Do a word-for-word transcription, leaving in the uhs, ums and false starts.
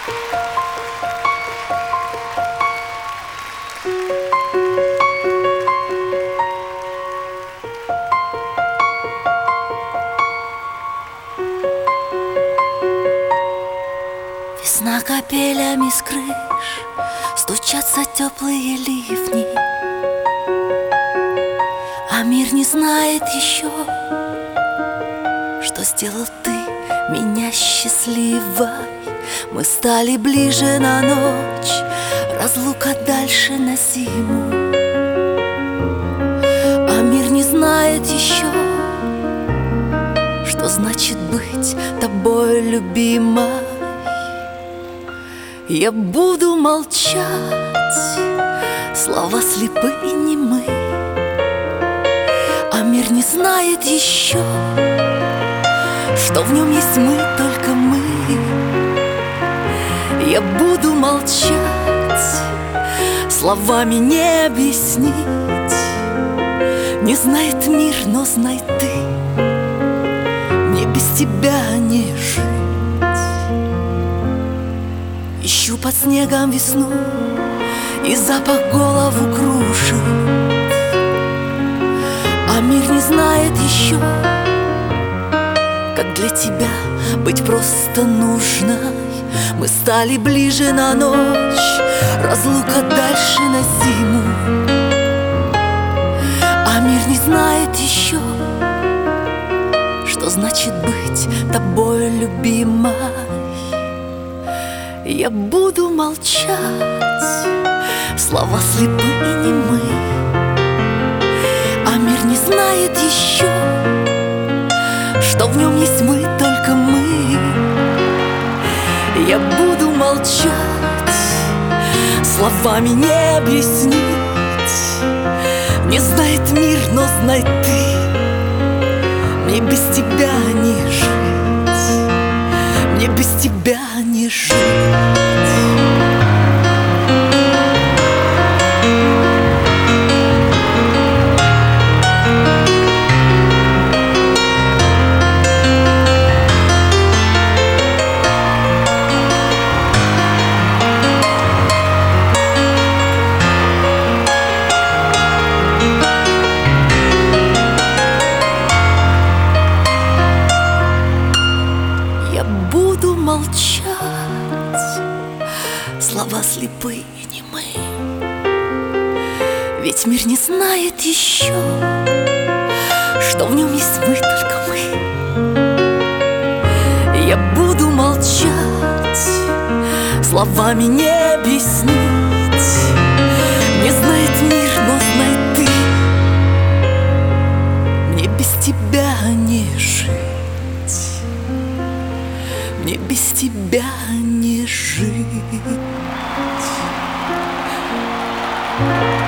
Весна капелями с крыш, стучатся теплые ливни, а мир не знает еще, что сделал ты меня счастливой. Мы стали ближе на ночь, разлука дальше на зиму, а мир не знает еще, что значит быть тобой любимой. Я буду молчать, слова слепы и немы, а мир не знает еще, что в нем есть мы, только мы. Я буду молчать, словами не объяснить. Не знает мир, но знай ты, мне без тебя не жить. Ищу под снегом весну, и запах голову кружит, а мир не знает еще, как для тебя быть просто нужной. Мы стали ближе на ночь, разлука дальше на зиму, а мир не знает еще, что значит быть тобой любимой. Я буду молчать, слова слепы и немы, а мир не знает еще, что в нем есть мы, только мы. Я буду молчать, словами не объяснить. Не знает мир, но знай ты, мне без тебя не жить, мне без тебя не жить. Буду молчать, слова слепы и немы, ведь мир не знает еще, что в нем есть мы, только мы. Я буду молчать, словами не объяснить. Не знает мир, но знай ты, мне без тебя не жить, мне без тебя не жить.